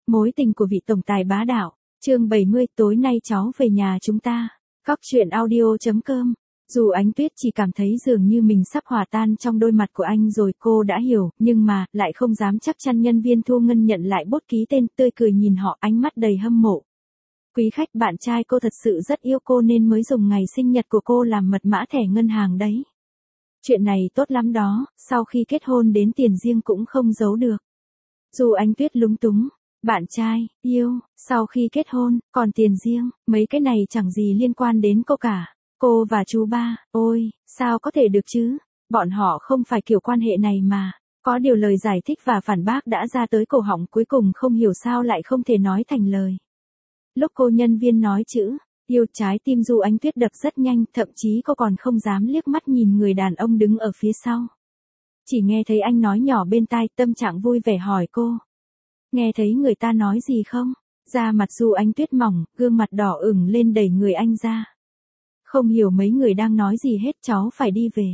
Mối tình của vị tổng tài bá đạo. Chương 70, tối nay cháu về nhà chúng ta. Cóc truyện audio.com. Dù Ánh Tuyết chỉ cảm thấy dường như mình sắp hòa tan trong đôi mặt của anh rồi, cô đã hiểu, nhưng mà, lại không dám chắc chắn. Nhân viên thu ngân nhận lại bút ký tên, tươi cười nhìn họ, ánh mắt đầy hâm mộ. Quý khách, bạn trai cô thật sự rất yêu cô nên mới dùng ngày sinh nhật của cô làm mật mã thẻ ngân hàng đấy. Chuyện này tốt lắm đó, sau khi kết hôn đến tiền riêng cũng không giấu được. Dù Ánh Tuyết lúng túng, bạn trai, yêu, sau khi kết hôn, còn tiền riêng, mấy cái này chẳng gì liên quan đến cô cả. Cô và chú ba, ôi, sao có thể được chứ? Bọn họ không phải kiểu quan hệ này mà. Có điều lời giải thích và phản bác đã ra tới cổ họng, cuối cùng không hiểu sao lại không thể nói thành lời. Lúc cô nhân viên nói chữ yêu, trái tim Du Ánh Tuyết đập rất nhanh, thậm chí cô còn không dám liếc mắt nhìn người đàn ông đứng ở phía sau. Chỉ nghe thấy anh nói nhỏ bên tai, tâm trạng vui vẻ hỏi cô. Nghe thấy người ta nói gì không? Da mặt Du Ánh Tuyết mỏng, gương mặt đỏ ửng lên đẩy người anh ra. Không hiểu mấy người đang nói gì hết, cháu phải đi về.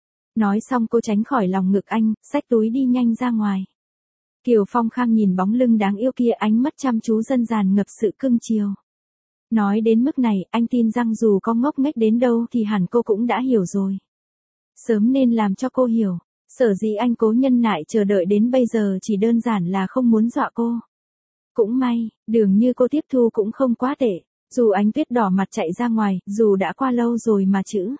Nói xong cô tránh khỏi lòng ngực anh, xách túi đi nhanh ra ngoài. Kiều Phong Khang nhìn bóng lưng đáng yêu kia, ánh mắt chăm chú dân dàn ngập sự cưng chiều. Nói đến mức này, anh tin rằng dù có ngốc nghếch đến đâu thì hẳn cô cũng đã hiểu rồi. Sớm nên làm cho cô hiểu. Sở dĩ anh cố nhân nại chờ đợi đến bây giờ chỉ đơn giản là không muốn dọa cô. Cũng may, dường như cô tiếp thu cũng không quá tệ. Dù Ánh Tuyết đỏ mặt chạy ra ngoài, dù đã qua lâu rồi mà chữ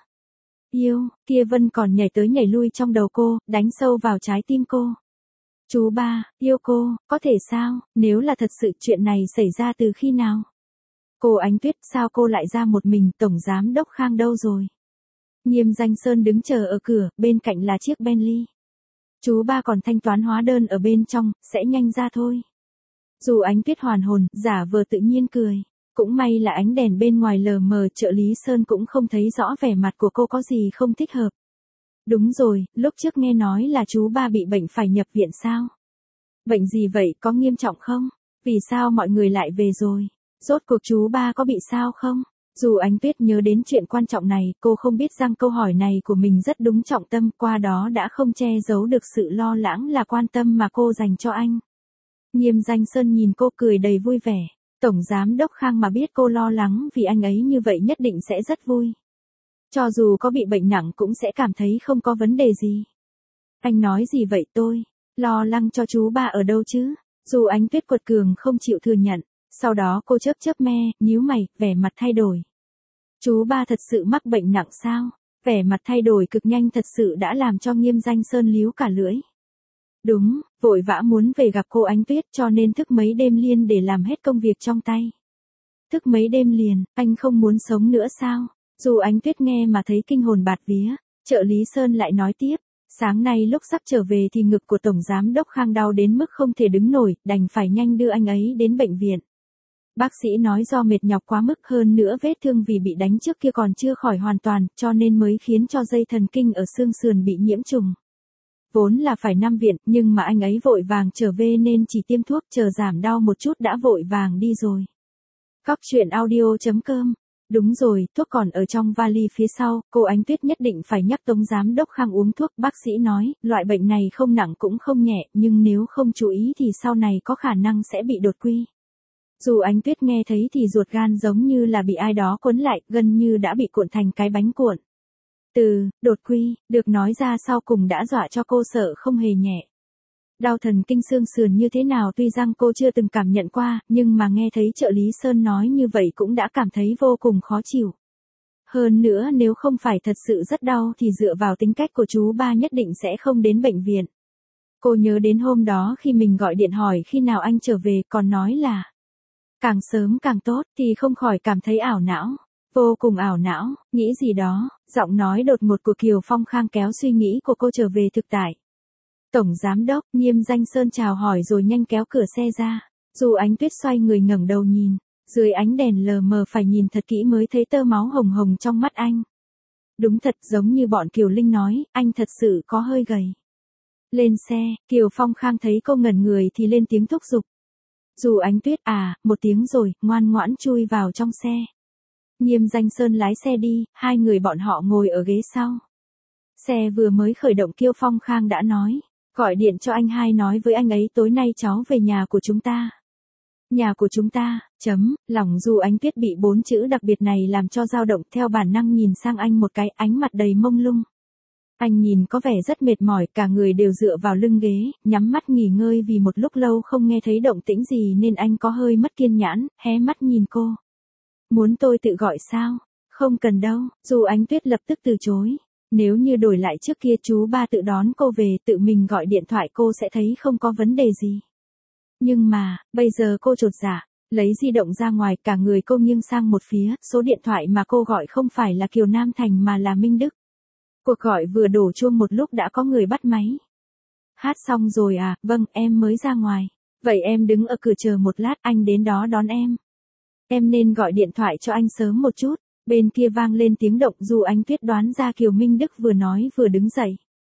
yêu kia vẫn còn nhảy tới nhảy lui trong đầu cô, đánh sâu vào trái tim cô. Chú ba, yêu cô, có thể sao? Nếu là thật sự, chuyện này xảy ra từ khi nào? Cô Ánh Tuyết, sao cô lại ra một mình? Tổng giám đốc Khang đâu rồi? Nghiêm Danh Sơn đứng chờ ở cửa, bên cạnh là chiếc Bentley. Chú ba còn thanh toán hóa đơn ở bên trong, sẽ nhanh ra thôi. Dù Ánh Tuyết hoàn hồn, giả vờ tự nhiên cười. Cũng may là ánh đèn bên ngoài lờ mờ, trợ lý Sơn cũng không thấy rõ vẻ mặt của cô có gì không thích hợp. Đúng rồi, lúc trước nghe nói là chú ba bị bệnh phải nhập viện sao? Bệnh gì vậy, có nghiêm trọng không? Vì sao mọi người lại về rồi? Rốt cuộc chú ba có bị sao không? Dù Ánh Tuyết nhớ đến chuyện quan trọng này, cô không biết rằng câu hỏi này của mình rất đúng trọng tâm, qua đó đã không che giấu được sự lo lắng là quan tâm mà cô dành cho anh. Nghiêm Danh Sơn nhìn cô cười đầy vui vẻ. Tổng giám đốc Khang mà biết cô lo lắng vì anh ấy như vậy nhất định sẽ rất vui. Cho dù có bị bệnh nặng cũng sẽ cảm thấy không có vấn đề gì. Anh nói gì vậy? Tôi lo lắng cho chú ba ở đâu chứ? Dù Ánh Tuyết quật cường không chịu thừa nhận. Sau đó cô chớp chớp me, nhíu mày, vẻ mặt thay đổi. Chú ba thật sự mắc bệnh nặng sao? Vẻ mặt thay đổi cực nhanh thật sự đã làm cho Nghiêm Danh Sơn líu cả lưỡi. Đúng, vội vã muốn về gặp cô Ánh Tuyết cho nên thức mấy đêm liền để làm hết công việc trong tay. Thức mấy đêm liền, anh không muốn sống nữa sao? Dù Ánh Tuyết nghe mà thấy kinh hồn bạt vía, trợ lý Sơn lại nói tiếp. Sáng nay lúc sắp trở về thì ngực của Tổng Giám Đốc Khang đau đến mức không thể đứng nổi, đành phải nhanh đưa anh ấy đến bệnh viện. Bác sĩ nói do mệt nhọc quá mức, hơn nữa vết thương vì bị đánh trước kia còn chưa khỏi hoàn toàn, cho nên mới khiến cho dây thần kinh ở xương sườn bị nhiễm trùng. Vốn là phải nằm viện, nhưng mà anh ấy vội vàng trở về nên chỉ tiêm thuốc chờ giảm đau một chút đã vội vàng đi rồi. Cóc truyện audio.com. Đúng rồi, thuốc còn ở trong vali phía sau, cô Ánh Tuyết nhất định phải nhắc Tổng Giám Đốc Khang uống thuốc. Bác sĩ nói, loại bệnh này không nặng cũng không nhẹ, nhưng nếu không chú ý thì sau này có khả năng sẽ bị đột quỵ. Dù Ánh Tuyết nghe thấy thì ruột gan giống như là bị ai đó cuốn lại, gần như đã bị cuộn thành cái bánh cuộn. Đột quỵ, được nói ra sau cùng đã dọa cho cô sợ không hề nhẹ. Đau thần kinh xương sườn như thế nào tuy rằng cô chưa từng cảm nhận qua, nhưng mà nghe thấy trợ lý Sơn nói như vậy cũng đã cảm thấy vô cùng khó chịu. Hơn nữa nếu không phải thật sự rất đau thì dựa vào tính cách của chú ba nhất định sẽ không đến bệnh viện. Cô nhớ đến hôm đó khi mình gọi điện hỏi khi nào anh trở về, còn nói là càng sớm càng tốt, thì không khỏi cảm thấy ảo não. Vô cùng ảo não, nghĩ gì đó, giọng nói đột ngột của Kiều Phong Khang kéo suy nghĩ của cô trở về thực tại. Tổng Giám Đốc, Nghiêm Danh Sơn chào hỏi rồi nhanh kéo cửa xe ra. Dù Ánh Tuyết xoay người ngẩng đầu nhìn, dưới ánh đèn lờ mờ phải nhìn thật kỹ mới thấy tơ máu hồng hồng trong mắt anh. Đúng thật giống như bọn Kiều Linh nói, anh thật sự có hơi gầy. Lên xe, Kiều Phong Khang thấy cô ngẩn người thì lên tiếng thúc giục. Dù Ánh Tuyết, một tiếng rồi, ngoan ngoãn chui vào trong xe. Nghiêm Danh Sơn lái xe đi, hai người bọn họ ngồi ở ghế sau. Xe vừa mới khởi động Kiều Phong Khang đã nói, gọi điện cho anh hai nói với anh ấy tối nay cháu về nhà của chúng ta. Nhà của chúng ta, lòng Du Ánh Tuyết bị 4 chữ đặc biệt này làm cho dao động, theo bản năng nhìn sang anh một cái, ánh mặt đầy mông lung. Anh nhìn có vẻ rất mệt mỏi, cả người đều dựa vào lưng ghế, nhắm mắt nghỉ ngơi vì một lúc lâu không nghe thấy động tĩnh gì nên anh có hơi mất kiên nhẫn, hé mắt nhìn cô. Muốn tôi tự gọi sao? Không cần đâu, Du Ánh Tuyết lập tức từ chối. Nếu như đổi lại trước kia chú ba tự đón cô về, tự mình gọi điện thoại cô sẽ thấy không có vấn đề gì. Nhưng mà, bây giờ cô chột dạ, lấy di động ra ngoài, cả người cô nghiêng sang một phía, số điện thoại mà cô gọi không phải là Kiều Nam Thành mà là Minh Đức. Cuộc gọi vừa đổ chuông một lúc đã có người bắt máy. Hát xong rồi à, vâng, em mới ra ngoài. Vậy em đứng ở cửa chờ một lát, anh đến đó đón em. Em nên gọi điện thoại cho anh sớm một chút. Bên kia vang lên tiếng động, Du Ánh Tuyết đoán ra Kiều Minh Đức vừa nói vừa đứng dậy.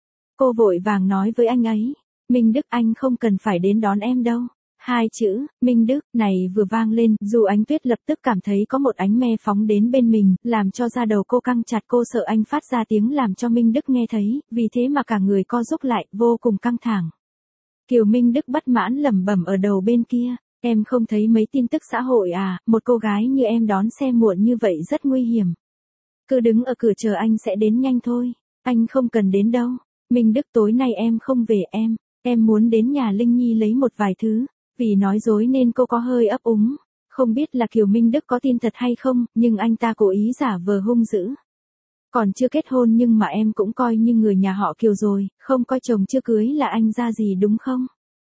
Cô vội vàng nói với anh ấy. Minh Đức, anh không cần phải đến đón em đâu. Hai chữ, Minh Đức, này vừa vang lên, Du Ánh Tuyết lập tức cảm thấy có một ánh me phóng đến bên mình, làm cho da đầu cô căng chặt, cô sợ anh phát ra tiếng làm cho Minh Đức nghe thấy, vì thế mà cả người co rúm lại, vô cùng căng thẳng. Kiều Minh Đức bất mãn lẩm bẩm ở đầu bên kia, em không thấy mấy tin tức xã hội à, một cô gái như em đón xe muộn như vậy rất nguy hiểm. Cứ đứng ở cửa chờ anh sẽ đến nhanh thôi, anh không cần đến đâu. Minh Đức, tối nay em không về, em muốn đến nhà Linh Nhi lấy một vài thứ. Vì nói dối nên cô có hơi ấp úng, không biết là Kiều Minh Đức có tin thật hay không, nhưng anh ta cố ý giả vờ hung dữ. Còn chưa kết hôn nhưng mà em cũng coi như người nhà họ Kiều rồi, không coi chồng chưa cưới là anh ra gì đúng không?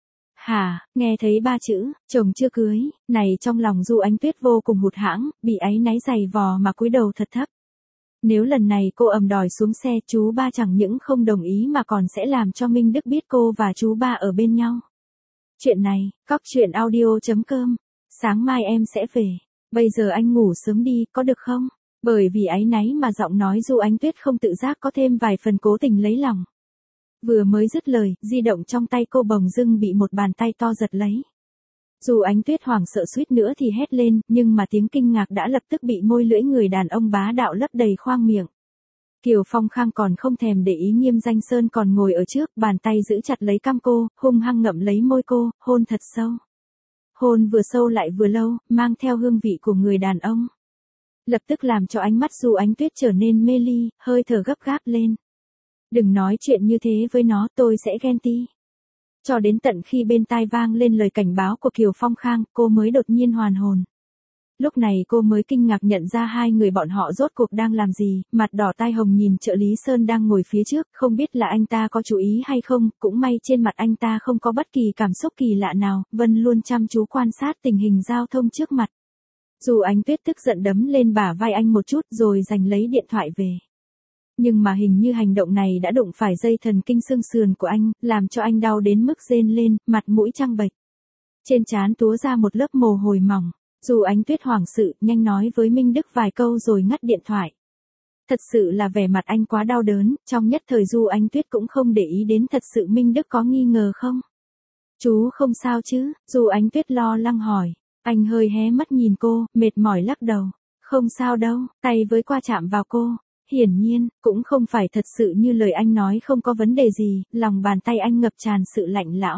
Hả, nghe thấy 3 chữ, chồng chưa cưới, này trong lòng Du Ánh Tuyết vô cùng hụt hẫng, bị áy náy dày vò mà cúi đầu thật thấp. Nếu lần này cô ầm đòi xuống xe, chú ba chẳng những không đồng ý mà còn sẽ làm cho Minh Đức biết cô và chú ba ở bên nhau. Chuyện này, cóc truyện audio.com. Sáng mai em sẽ về. Bây giờ anh ngủ sớm đi, có được không? Bởi vì áy náy mà giọng nói Du Ánh Tuyết không tự giác có thêm vài phần cố tình lấy lòng. Vừa mới dứt lời, di động trong tay cô bồng dưng bị một bàn tay to giật lấy. Du Ánh Tuyết hoảng sợ suýt nữa thì hét lên, nhưng mà tiếng kinh ngạc đã lập tức bị môi lưỡi người đàn ông bá đạo lấp đầy khoang miệng. Kiều Phong Khang còn không thèm để ý Nghiêm Danh Sơn còn ngồi ở trước, bàn tay giữ chặt lấy cằm cô, hung hăng ngậm lấy môi cô, hôn thật sâu. Hôn vừa sâu lại vừa lâu, mang theo hương vị của người đàn ông. Lập tức làm cho ánh mắt Du Ánh Tuyết trở nên mê ly, hơi thở gấp gáp lên. Đừng nói chuyện như thế với nó, tôi sẽ ghen ti. Cho đến tận khi bên tai vang lên lời cảnh báo của Kiều Phong Khang, cô mới đột nhiên hoàn hồn. Lúc này cô mới kinh ngạc nhận ra hai người bọn họ rốt cuộc đang làm gì, mặt đỏ tai hồng nhìn trợ lý Sơn đang ngồi phía trước, không biết là anh ta có chú ý hay không, cũng may trên mặt anh ta không có bất kỳ cảm xúc kỳ lạ nào, Vân luôn chăm chú quan sát tình hình giao thông trước mặt. Du Ánh Tuyết tức giận đấm lên bả vai anh một chút rồi giành lấy điện thoại về. Nhưng mà hình như hành động này đã đụng phải dây thần kinh xương sườn của anh, làm cho anh đau đến mức rên lên, mặt mũi trắng bệch. Trên trán túa ra một lớp mồ hôi mỏng. Du Ánh Tuyết hoảng sự, nhanh nói với Minh Đức vài câu rồi ngắt điện thoại. Thật sự là vẻ mặt anh quá đau đớn, trong nhất thời Du Ánh Tuyết cũng không để ý đến thật sự Minh Đức có nghi ngờ không. Chú không sao chứ, Du Ánh Tuyết lo lắng hỏi. Anh hơi hé mắt nhìn cô, mệt mỏi lắc đầu. Không sao đâu, tay với qua chạm vào cô. Hiển nhiên, cũng không phải thật sự như lời anh nói không có vấn đề gì, lòng bàn tay anh ngập tràn sự lạnh lẽo.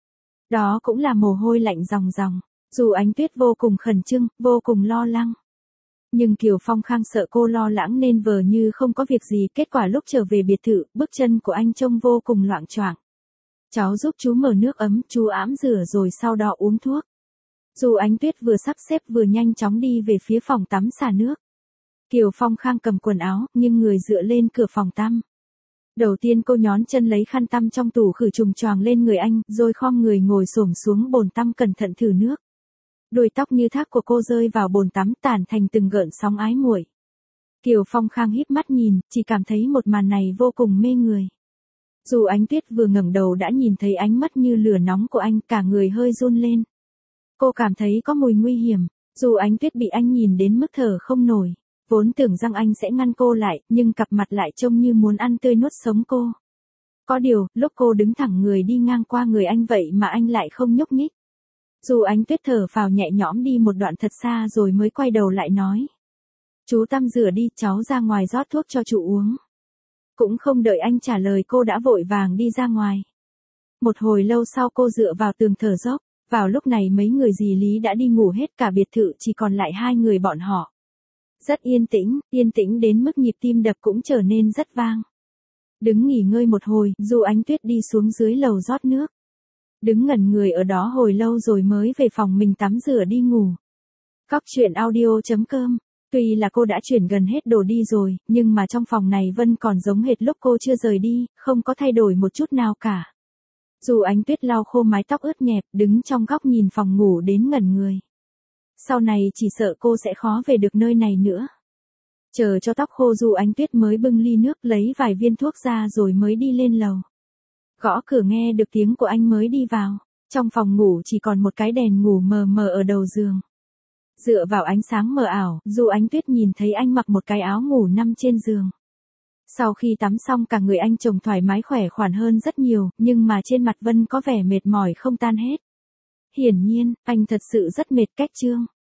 Đó cũng là mồ hôi lạnh ròng ròng. Du Ánh Tuyết vô cùng khẩn trương, vô cùng lo lắng. Nhưng Kiều Phong Khang sợ cô lo lắng nên vờ như không có việc gì, kết quả lúc trở về biệt thự, bước chân của anh trông vô cùng loạng choạng. Cháu giúp chú mở nước ấm, chú ãm rửa rồi sau đó uống thuốc. Du Ánh Tuyết vừa sắp xếp vừa nhanh chóng đi về phía phòng tắm xả nước. Kiều Phong Khang cầm quần áo, nhưng người dựa lên cửa phòng tắm. Đầu tiên cô nhón chân lấy khăn tắm trong tủ khử trùng choàng lên người anh, rồi khom người ngồi xổm xuống bồn tắm cẩn thận thử nước. Đuôi tóc như thác của cô rơi vào bồn tắm tản thành từng gợn sóng ái muội. Kiều Phong Khang híp mắt nhìn, chỉ cảm thấy một màn này vô cùng mê người. Du Ánh Tuyết vừa ngẩng đầu đã nhìn thấy ánh mắt như lửa nóng của anh, cả người hơi run lên. Cô cảm thấy có mùi nguy hiểm. Du Ánh Tuyết bị anh nhìn đến mức thở không nổi. Vốn tưởng rằng anh sẽ ngăn cô lại, nhưng cặp mặt lại trông như muốn ăn tươi nuốt sống cô. Có điều, lúc cô đứng thẳng người đi ngang qua người anh vậy mà anh lại không nhúc nhích. Du Ánh Tuyết thở phào nhẹ nhõm đi một đoạn thật xa rồi mới quay đầu lại nói. Chú tắm rửa đi, cháu ra ngoài rót thuốc cho chú uống. Cũng không đợi anh trả lời cô đã vội vàng đi ra ngoài. Một hồi lâu sau cô dựa vào tường thở dốc, Vào lúc này mấy người dì Lý đã đi ngủ hết, cả biệt thự chỉ còn lại hai người bọn họ. Rất yên tĩnh đến mức nhịp tim đập cũng trở nên rất vang. Đứng nghỉ ngơi một hồi, Du Ánh Tuyết đi xuống dưới lầu rót nước. Đứng ngẩn người ở đó hồi lâu rồi mới về phòng mình tắm rửa đi ngủ. Cóc truyện audio.com. Tuy là cô đã chuyển gần hết đồ đi rồi, nhưng mà trong phòng này vẫn còn giống hệt lúc cô chưa rời đi, không có thay đổi một chút nào cả. Du Ánh Tuyết lau khô mái tóc ướt nhẹp, đứng trong góc nhìn phòng ngủ đến ngẩn người. Sau này chỉ sợ cô sẽ khó về được nơi này nữa. Chờ cho tóc khô Du Ánh Tuyết mới bưng ly nước lấy vài viên thuốc ra rồi mới đi lên lầu. Gõ cửa nghe được tiếng của anh mới đi vào. Trong phòng ngủ chỉ còn một cái đèn ngủ mờ mờ ở đầu giường. Dựa vào ánh sáng mờ ảo, Du Ánh Tuyết nhìn thấy anh mặc một cái áo ngủ nằm trên giường. Sau khi tắm xong cả người anh trông thoải mái khỏe khoắn hơn rất nhiều, nhưng mà trên mặt Vân có vẻ mệt mỏi không tan hết. Hiển nhiên, anh thật sự rất mệt. Cách chương